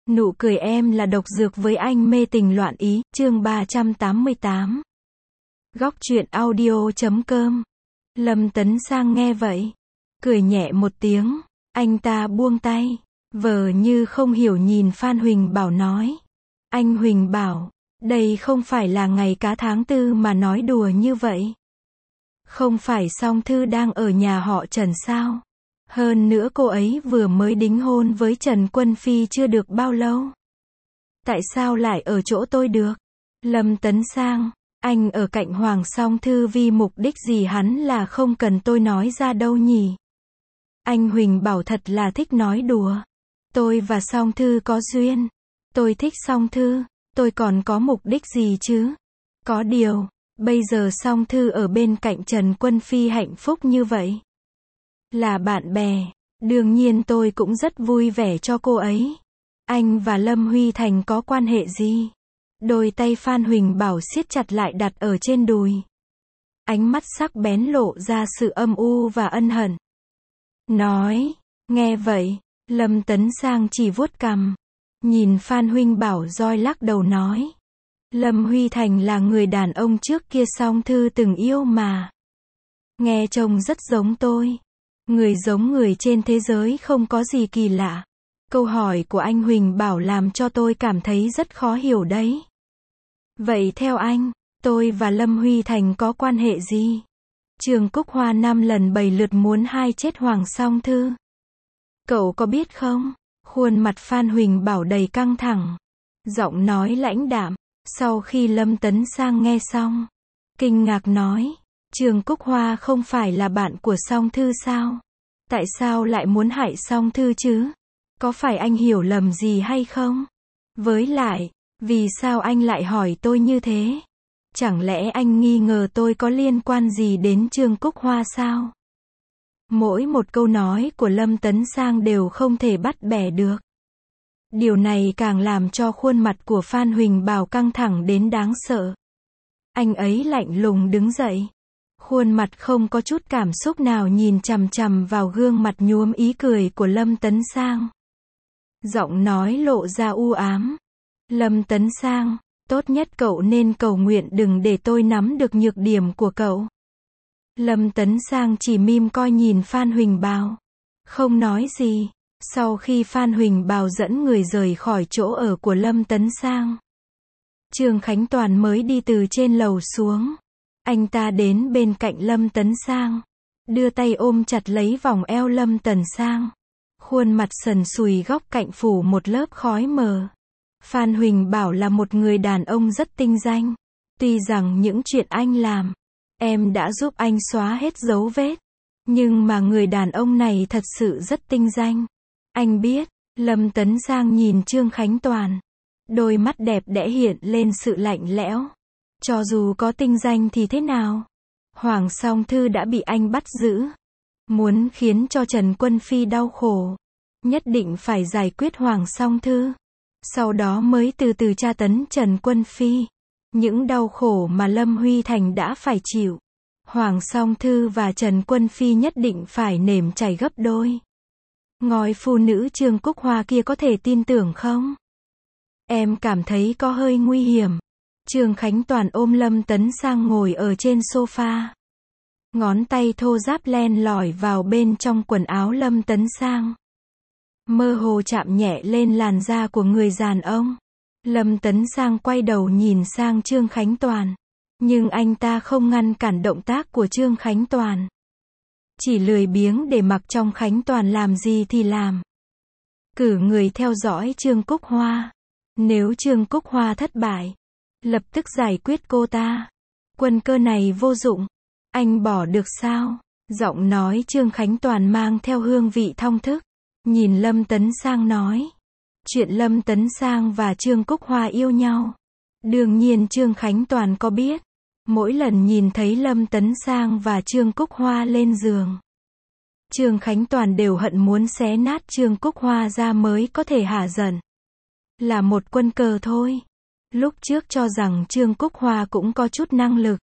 Nụ cười em là độc dược với anh mê tình loạn ý, chương 388. Góc truyện audio.com. Lâm Tấn Sang nghe vậy, cười nhẹ một tiếng, anh ta buông tay, vờ như không hiểu nhìn Phan Huỳnh Bảo nói. Anh Huỳnh Bảo, đây không phải là ngày cá tháng tư mà nói đùa như vậy. Không phải Song Thư đang ở nhà họ Trần sao? Hơn nữa cô ấy vừa mới đính hôn với Trần Quân Phi chưa được bao lâu. Tại sao lại ở chỗ tôi được? Lâm Tấn Sang, anh ở cạnh Hoàng Song Thư vì mục đích gì hắn là không cần tôi nói ra đâu nhỉ? Anh Huỳnh Bảo thật là thích nói đùa. Tôi và Song Thư có duyên. Tôi thích Song Thư, tôi còn có mục đích gì chứ? Có điều, bây giờ Song Thư ở bên cạnh Trần Quân Phi hạnh phúc như vậy. Là bạn bè, đương nhiên tôi cũng rất vui vẻ cho cô ấy. Anh và Lâm Huy Thành có quan hệ gì? Đôi tay Phan Huỳnh Bảo siết chặt lại đặt ở trên đùi. Ánh mắt sắc bén lộ ra sự âm u và ân hận. Nói, nghe vậy, Lâm Tấn Sang chỉ vuốt cằm. Nhìn Phan Huỳnh Bảo roi lắc đầu nói. Lâm Huy Thành là người đàn ông trước kia Song Thư từng yêu mà. Nghe trông rất giống tôi. Người giống người trên thế giới không có gì kỳ lạ. Câu hỏi của anh Huỳnh Bảo làm cho tôi cảm thấy rất khó hiểu đấy. Vậy theo anh, tôi và Lâm Huy Thành có quan hệ gì? Trường Cúc Hoa 5 lần 7 lượt muốn hai chết Hoàng Song Thư. Cậu có biết không? Khuôn mặt Phan Huỳnh Bảo đầy căng thẳng. Giọng nói lãnh đạm. Sau khi Lâm Tấn Sang nghe xong, kinh ngạc nói. Trường Cúc Hoa không phải là bạn của Song Thư sao? Tại sao lại muốn hại Song Thư chứ? Có phải anh hiểu lầm gì hay không? Với lại, vì sao anh lại hỏi tôi như thế? Chẳng lẽ anh nghi ngờ tôi có liên quan gì đến Trường Cúc Hoa sao? Mỗi một câu nói của Lâm Tấn Sang đều không thể bắt bẻ được. Điều này càng làm cho khuôn mặt của Phan Huỳnh Bảo căng thẳng đến đáng sợ. Anh ấy lạnh lùng đứng dậy. Khuôn mặt không có chút cảm xúc nào nhìn chằm chằm vào gương mặt nhuốm ý cười của Lâm Tấn Sang. Giọng nói lộ ra u ám. Lâm Tấn Sang, tốt nhất cậu nên cầu nguyện đừng để tôi nắm được nhược điểm của cậu. Lâm Tấn Sang chỉ mỉm coi nhìn Phan Huỳnh Bảo. Không nói gì. Sau khi Phan Huỳnh Bảo dẫn người rời khỏi chỗ ở của Lâm Tấn Sang, Trương Khánh Toàn mới đi từ trên lầu xuống. Anh ta đến bên cạnh Lâm Tấn Sang, đưa tay ôm chặt lấy vòng eo Lâm Tấn Sang. Khuôn mặt sần sùi góc cạnh phủ một lớp khói mờ. Phan Huỳnh Bảo là một người đàn ông rất tinh danh. Tuy rằng những chuyện anh làm, em đã giúp anh xóa hết dấu vết. Nhưng mà người đàn ông này thật sự rất tinh danh. Anh biết, Lâm Tấn Sang nhìn Trương Khánh Toàn. Đôi mắt đẹp đẽ hiện lên sự lạnh lẽo. Cho dù có tinh danh thì thế nào? Hoàng Song Thư đã bị anh bắt giữ. Muốn khiến cho Trần Quân Phi đau khổ, nhất định phải giải quyết Hoàng Song Thư. Sau đó mới từ từ tra tấn Trần Quân Phi. Những đau khổ mà Lâm Huy Thành đã phải chịu, Hoàng Song Thư và Trần Quân Phi nhất định phải nếm trải gấp đôi. Ngói phụ nữ Trường Cúc Hoa kia có thể tin tưởng không? Em cảm thấy có hơi nguy hiểm. Trương Khánh Toàn ôm Lâm Tấn Sang ngồi ở trên sofa. Ngón tay thô ráp len lỏi vào bên trong quần áo Lâm Tấn Sang. Mơ hồ chạm nhẹ lên làn da của người đàn ông. Lâm Tấn Sang quay đầu nhìn sang Trương Khánh Toàn. Nhưng anh ta không ngăn cản động tác của Trương Khánh Toàn. Chỉ lười biếng để mặc trong Khánh Toàn làm gì thì làm. Cử người theo dõi Trương Cúc Hoa. Nếu Trương Cúc Hoa thất bại, lập tức giải quyết cô ta. Quân cơ này vô dụng. Anh bỏ được sao? Giọng nói Trương Khánh Toàn mang theo hương vị thong thức. Nhìn Lâm Tấn Sang nói. Chuyện Lâm Tấn Sang và Trương Cúc Hoa yêu nhau, đương nhiên Trương Khánh Toàn có biết. Mỗi lần nhìn thấy Lâm Tấn Sang và Trương Cúc Hoa lên giường, Trương Khánh Toàn đều hận muốn xé nát Trương Cúc Hoa ra mới có thể hả giận. Là một quân cờ thôi. Lúc trước cho rằng Trương Cúc Hoa cũng có chút năng lực.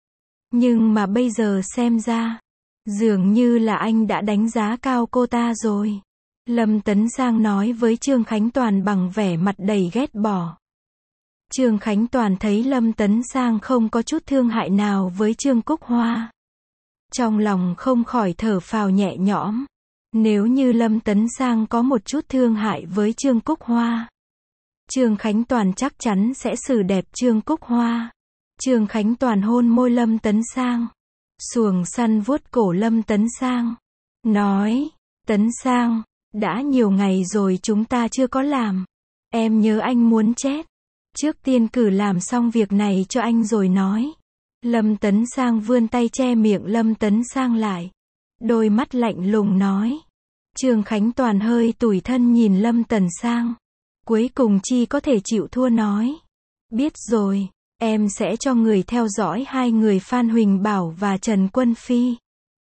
Nhưng mà bây giờ xem ra, dường như là anh đã đánh giá cao cô ta rồi. Lâm Tấn Sang nói với Trương Khánh Toàn bằng vẻ mặt đầy ghét bỏ. Trương Khánh Toàn thấy Lâm Tấn Sang không có chút thương hại nào với Trương Cúc Hoa. Trong lòng không khỏi thở phào nhẹ nhõm. Nếu như Lâm Tấn Sang có một chút thương hại với Trương Cúc Hoa, Trương Khánh Toàn chắc chắn sẽ xử đẹp Trương Cúc Hoa. Trương Khánh Toàn hôn môi Lâm Tấn Sang. Xuồng săn vuốt cổ Lâm Tấn Sang. Nói, Tấn Sang, đã nhiều ngày rồi chúng ta chưa có làm. Em nhớ anh muốn chết. Trước tiên cử làm xong việc này cho anh rồi nói. Lâm Tấn Sang vươn tay che miệng Lâm Tấn Sang lại. Đôi mắt lạnh lùng nói. Trương Khánh Toàn hơi tủi thân nhìn Lâm Tấn Sang. Cuối cùng chi có thể chịu thua nói. Biết rồi, em sẽ cho người theo dõi hai người Phan Huỳnh Bảo và Trần Quân Phi.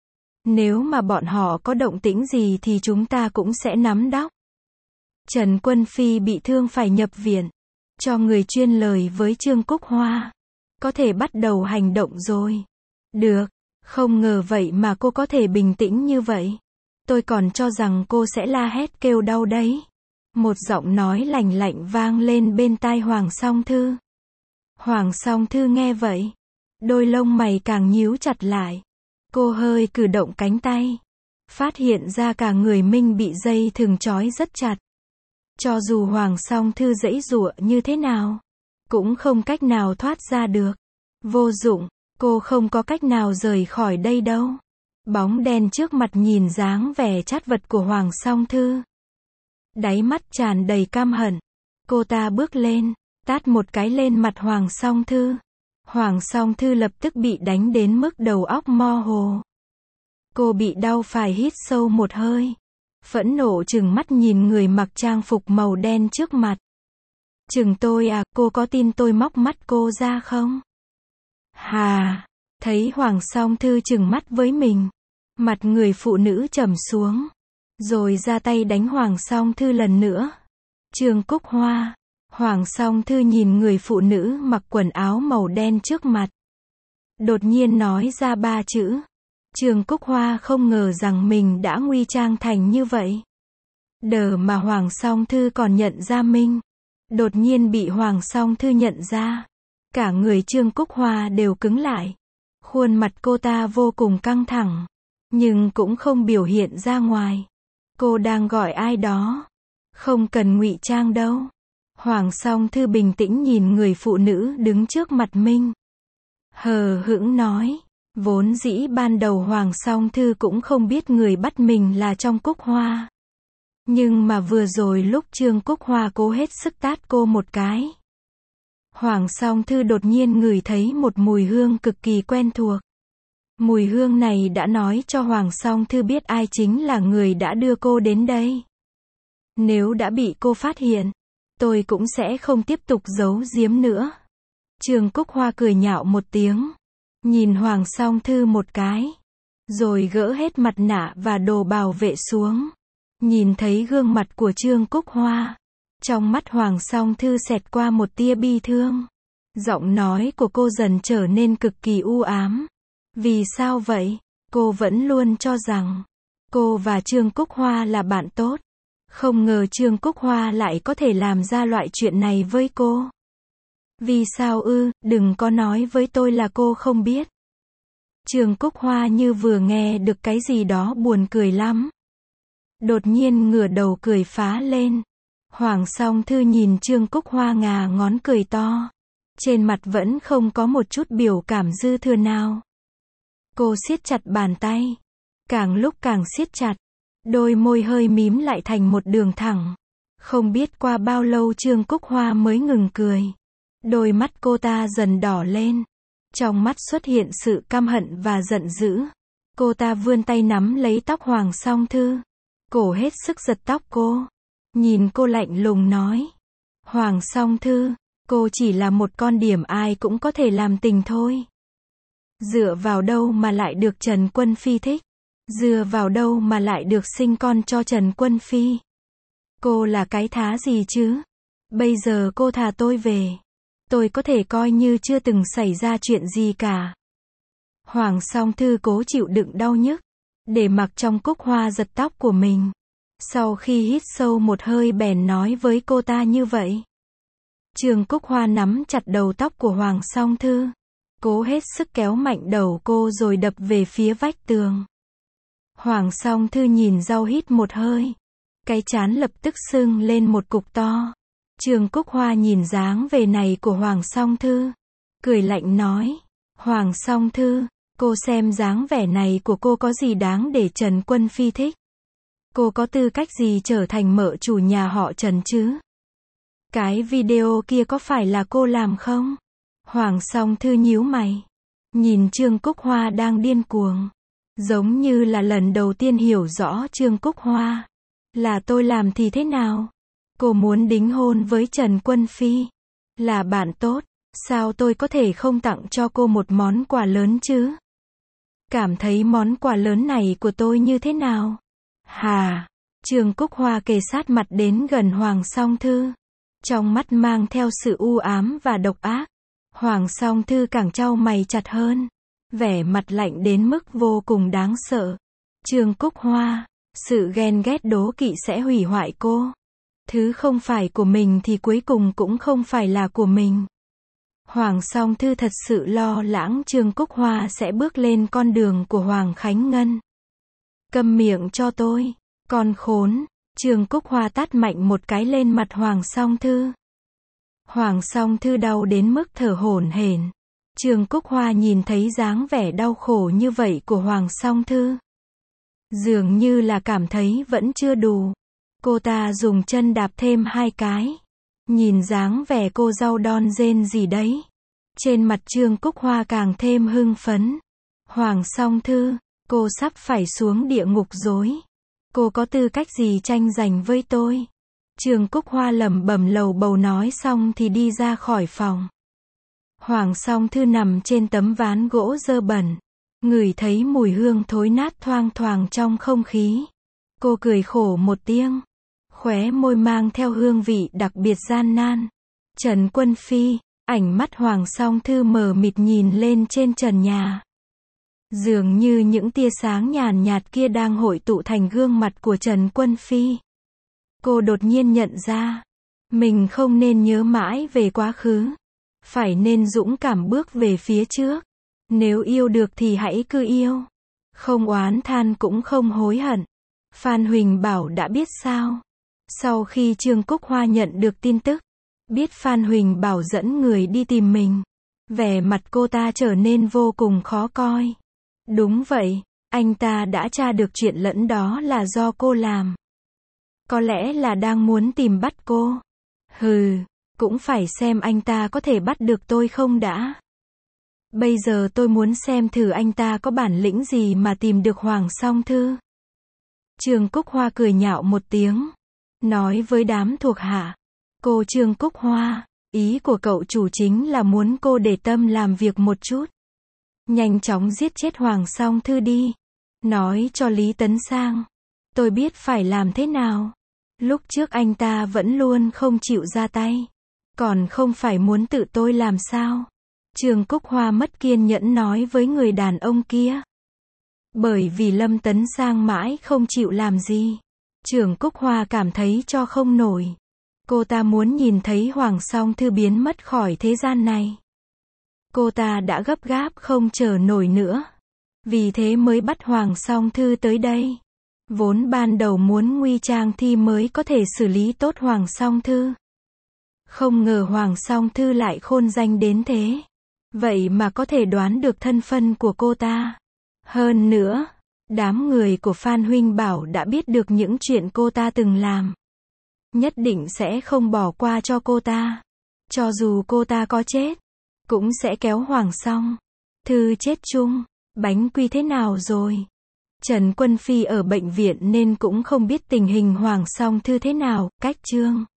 Nếu mà bọn họ có động tĩnh gì thì chúng ta cũng sẽ nắm đốc. Trần Quân Phi bị thương phải nhập viện. Cho người chuyên lời với Trương Cúc Hoa. Có thể bắt đầu hành động rồi. Được, không ngờ vậy mà cô có thể bình tĩnh như vậy. Tôi còn cho rằng cô sẽ la hét kêu đau đấy. Một giọng nói lạnh lạnh vang lên bên tai Hoàng Song Thư. Hoàng Song Thư nghe vậy, đôi lông mày càng nhíu chặt lại. Cô hơi cử động cánh tay, phát hiện ra cả người mình bị dây thừng trói rất chặt. Cho dù Hoàng Song Thư giãy giụa như thế nào, cũng không cách nào thoát ra được. Vô dụng, cô không có cách nào rời khỏi đây đâu. Bóng đen trước mặt nhìn dáng vẻ chát vật của Hoàng Song Thư. Đáy mắt tràn đầy căm hận. Cô ta bước lên, tát một cái lên mặt Hoàng Song Thư. Hoàng Song Thư lập tức bị đánh đến mức đầu óc mơ hồ. Cô bị đau phải hít sâu một hơi. Phẫn nộ trừng mắt nhìn người mặc trang phục màu đen trước mặt. Chừng tôi à, cô có tin tôi móc mắt cô ra không? Hà, thấy Hoàng Song Thư trừng mắt với mình. Mặt người phụ nữ trầm xuống. Rồi ra tay đánh Hoàng Song Thư lần nữa. Trương Cúc Hoa. Hoàng Song Thư nhìn người phụ nữ mặc quần áo màu đen trước mặt. Đột nhiên nói ra ba chữ. Trương Cúc Hoa không ngờ rằng mình đã nguy trang thành như vậy. Đờ mà Hoàng Song Thư còn nhận ra mình. Đột nhiên bị Hoàng Song Thư nhận ra. Cả người Trương Cúc Hoa đều cứng lại. Khuôn mặt cô ta vô cùng căng thẳng. Nhưng cũng không biểu hiện ra ngoài. Cô đang gọi ai đó. Không cần ngụy trang đâu. Hoàng Song Thư bình tĩnh nhìn người phụ nữ đứng trước mặt mình. Hờ hững nói. Vốn dĩ ban đầu Hoàng Song Thư cũng không biết người bắt mình là trong Cúc Hoa. Nhưng mà vừa rồi lúc Trương Cúc Hoa cố hết sức tát cô một cái. Hoàng Song Thư đột nhiên ngửi thấy một mùi hương cực kỳ quen thuộc. Mùi hương này đã nói cho Hoàng Song Thư biết ai chính là người đã đưa cô đến đây. Nếu đã bị cô phát hiện, tôi cũng sẽ không tiếp tục giấu giếm nữa. Trương Cúc Hoa cười nhạo một tiếng. Nhìn Hoàng Song Thư một cái. Rồi gỡ hết mặt nạ và đồ bảo vệ xuống. Nhìn thấy gương mặt của Trương Cúc Hoa. Trong mắt Hoàng Song Thư xẹt qua một tia bi thương. Giọng nói của cô dần trở nên cực kỳ u ám. Vì sao vậy? Cô vẫn luôn cho rằng cô và Trương Cúc Hoa là bạn tốt. Không ngờ Trương Cúc Hoa lại có thể làm ra loại chuyện này với cô. Vì sao ư? Đừng có nói với tôi là cô không biết. Trương Cúc Hoa như vừa nghe được cái gì đó buồn cười lắm. Đột nhiên ngửa đầu cười phá lên. Hoàng Song Thư nhìn Trương Cúc Hoa ngà ngón cười to. Trên mặt vẫn không có một chút biểu cảm dư thừa nào. Cô siết chặt bàn tay. Càng lúc càng siết chặt. Đôi môi hơi mím lại thành một đường thẳng. Không biết qua bao lâu Trương Cúc Hoa mới ngừng cười. Đôi mắt cô ta dần đỏ lên. Trong mắt xuất hiện sự căm hận và giận dữ. Cô ta vươn tay nắm lấy tóc Hoàng Song Thư. Cổ hết sức giật tóc cô. Nhìn cô lạnh lùng nói. Hoàng Song Thư, cô chỉ là một con điểm ai cũng có thể làm tình thôi. Dựa vào đâu mà lại được Trần Quân Phi thích? Dựa vào đâu mà lại được sinh con cho Trần Quân Phi? Cô là cái thá gì chứ? Bây giờ cô thả tôi về. Tôi có thể coi như chưa từng xảy ra chuyện gì cả. Hoàng Song Thư cố chịu đựng đau nhức. Để mặc trong Cúc Hoa giật tóc của mình. Sau khi hít sâu một hơi bèn nói với cô ta như vậy. Trương Cúc Hoa nắm chặt đầu tóc của Hoàng Song Thư, cố hết sức kéo mạnh đầu cô rồi đập về phía vách tường. Hoàng Song Thư nhìn dao hít một hơi, cái trán lập tức sưng lên một cục to. Trương Cúc Hoa nhìn dáng vẻ này của Hoàng Song Thư, cười lạnh nói, Hoàng Song Thư, cô xem dáng vẻ này của cô có gì đáng để Trần Quân Phi thích? Cô có tư cách gì trở thành mợ chủ nhà họ Trần chứ? Cái video kia có phải là cô làm không? Hoàng Song Thư nhíu mày, nhìn Trương Cúc Hoa đang điên cuồng, giống như là lần đầu tiên hiểu rõ Trương Cúc Hoa. Là tôi làm thì thế nào? Cô muốn đính hôn với Trần Quân Phi, là bạn tốt, sao tôi có thể không tặng cho cô một món quà lớn chứ? Cảm thấy món quà lớn này của tôi như thế nào? Hà, Trương Cúc Hoa kề sát mặt đến gần Hoàng Song Thư, trong mắt mang theo sự u ám và độc ác. Hoàng Song Thư càng chau mày chặt hơn, vẻ mặt lạnh đến mức vô cùng đáng sợ. Trương Cúc Hoa, sự ghen ghét đố kỵ sẽ hủy hoại cô. Thứ không phải của mình thì cuối cùng cũng không phải là của mình. Hoàng Song Thư thật sự lo lắng Trương Cúc Hoa sẽ bước lên con đường của Hoàng Khánh Ngân. Câm miệng cho tôi, con khốn. Trương Cúc Hoa tát mạnh một cái lên mặt Hoàng Song Thư. Hoàng Song Thư đau đến mức thở hổn hển. Trương Cúc Hoa nhìn thấy dáng vẻ đau khổ như vậy của Hoàng Song Thư, dường như là cảm thấy vẫn chưa đủ. Cô ta dùng chân đạp thêm 2 cái. Nhìn dáng vẻ cô dâu đon rên gì đấy. Trên mặt Trương Cúc Hoa càng thêm hưng phấn. Hoàng Song Thư, cô sắp phải xuống địa ngục rồi. Cô có tư cách gì tranh giành với tôi? Trương Cúc Hoa lẩm bẩm lầu bầu nói xong thì đi ra khỏi phòng. Hoàng Song Thư nằm trên tấm ván gỗ dơ bẩn, ngửi thấy mùi hương thối nát thoang thoảng trong không khí. Cô cười khổ một tiếng, khóe môi mang theo hương vị đặc biệt gian nan. Trần Quân Phi, ánh mắt Hoàng Song Thư mờ mịt nhìn lên trên trần nhà. Dường như những tia sáng nhàn nhạt kia đang hội tụ thành gương mặt của Trần Quân Phi. Cô đột nhiên nhận ra, mình không nên nhớ mãi về quá khứ, phải nên dũng cảm bước về phía trước. Nếu yêu được thì hãy cứ yêu, không oán than cũng không hối hận. Phan Huỳnh Bảo đã biết sao? Sau khi Trương Cúc Hoa nhận được tin tức, biết Phan Huỳnh Bảo dẫn người đi tìm mình, vẻ mặt cô ta trở nên vô cùng khó coi. Đúng vậy, anh ta đã tra được chuyện lẫn đó là do cô làm. Có lẽ là đang muốn tìm bắt cô. Hừ, cũng phải xem anh ta có thể bắt được tôi không đã. Bây giờ tôi muốn xem thử anh ta có bản lĩnh gì mà tìm được Hoàng Song Thư. Trương Cúc Hoa cười nhạo một tiếng, nói với đám thuộc hạ. Cô Trương Cúc Hoa, ý của cậu chủ chính là muốn cô để tâm làm việc một chút. Nhanh chóng giết chết Hoàng Song Thư đi. Nói cho Lý Tấn Sang, tôi biết phải làm thế nào. Lúc trước anh ta vẫn luôn không chịu ra tay, còn không phải muốn tự tôi làm sao? Trương Cúc Hoa mất kiên nhẫn nói với người đàn ông kia. Bởi vì Lâm Tấn Sang mãi không chịu làm gì, Trương Cúc Hoa cảm thấy cho không nổi. Cô ta muốn nhìn thấy Hoàng Song Thư biến mất khỏi thế gian này. Cô ta đã gấp gáp không chờ nổi nữa, vì thế mới bắt Hoàng Song Thư tới đây. Vốn ban đầu muốn nguy trang thi mới có thể xử lý tốt Hoàng Song Thư. Không ngờ Hoàng Song Thư lại khôn danh đến thế. Vậy mà có thể đoán được thân phận của cô ta. Hơn nữa, đám người của Phan Huỳnh Bảo đã biết được những chuyện cô ta từng làm. Nhất định sẽ không bỏ qua cho cô ta. Cho dù cô ta có chết, cũng sẽ kéo Hoàng Song Thư chết chung. Bánh quy thế nào rồi? Trần Quân Phi ở bệnh viện nên cũng không biết tình hình Hoàng Song Thư thế nào. Cách chương